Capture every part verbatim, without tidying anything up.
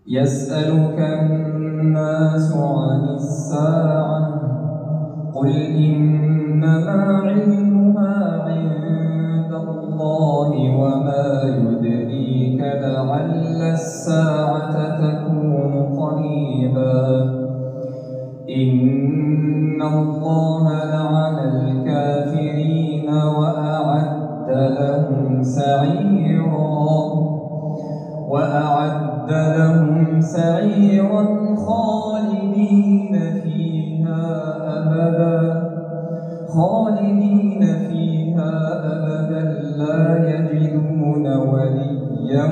يسألك الناس عن الساعة قل إنما علمها عند الله وما يدريك لعل الساعة تكون قريبا إن الله لعن الكافرين وأعد لهم سعيرا وأعد لهم سعيرا خالدين فيها أبدا خالدين فيها أبدا لا يجدون وليا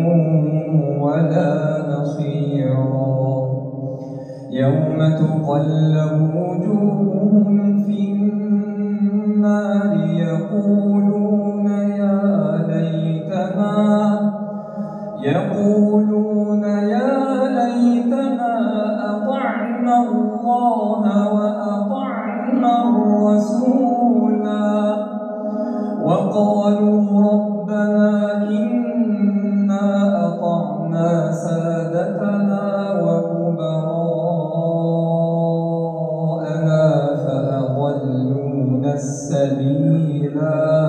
ولا نصيرا يوم تقلب وجوههم في النار يقولون يا ليتنا يقولون يا ليتنا أطعنا الله وأطعنا الرسولا وقالوا ربنا إنا أطعنا سادتنا وكبراءنا فأضلونا السبيلا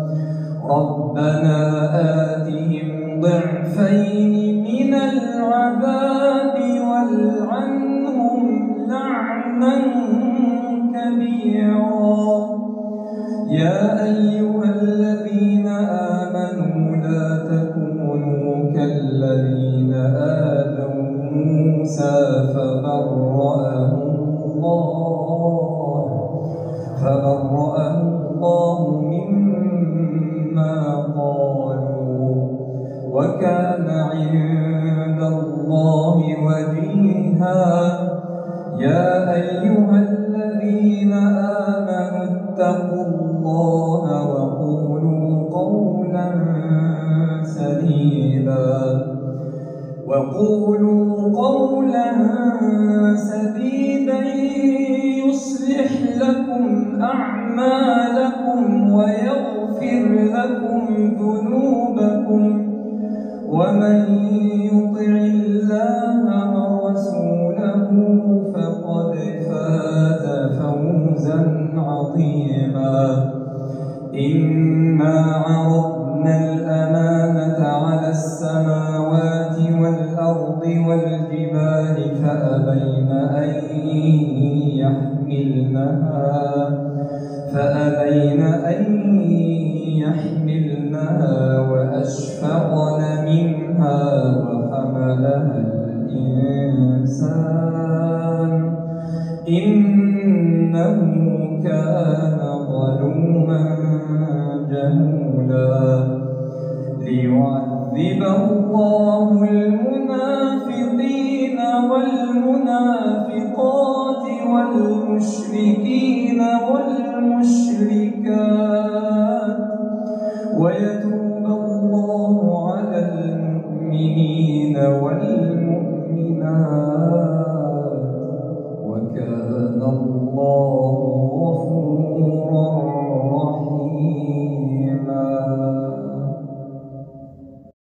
ربنا آتهم ضعفين من العذاب والعنهم لعنا كبيرا يا أيها الذين آمنوا لا تكونوا كالذين آذوا موسى فبرأه الله فبرأه الله مما قالوا وكان عند الله وجيها يا أيها الذين آمنوا اتقوا الله وقولوا قولا سديدا وقولوا قولا سديدا يصلح لكم أعمالكم ويغفر لكم ذنوبكم ومن يطع الله ورسوله فقد فاز فوزا عظيما إنا عرضنا الأمانة على السماوات والأرض والجبال فأبين أن يحملنها فأبين أن يحملنها وأشفقن منها وحملها الإنسان إنه كان ظلوما جهولا ليعذب الله المنافقين والمنافقات والمشركين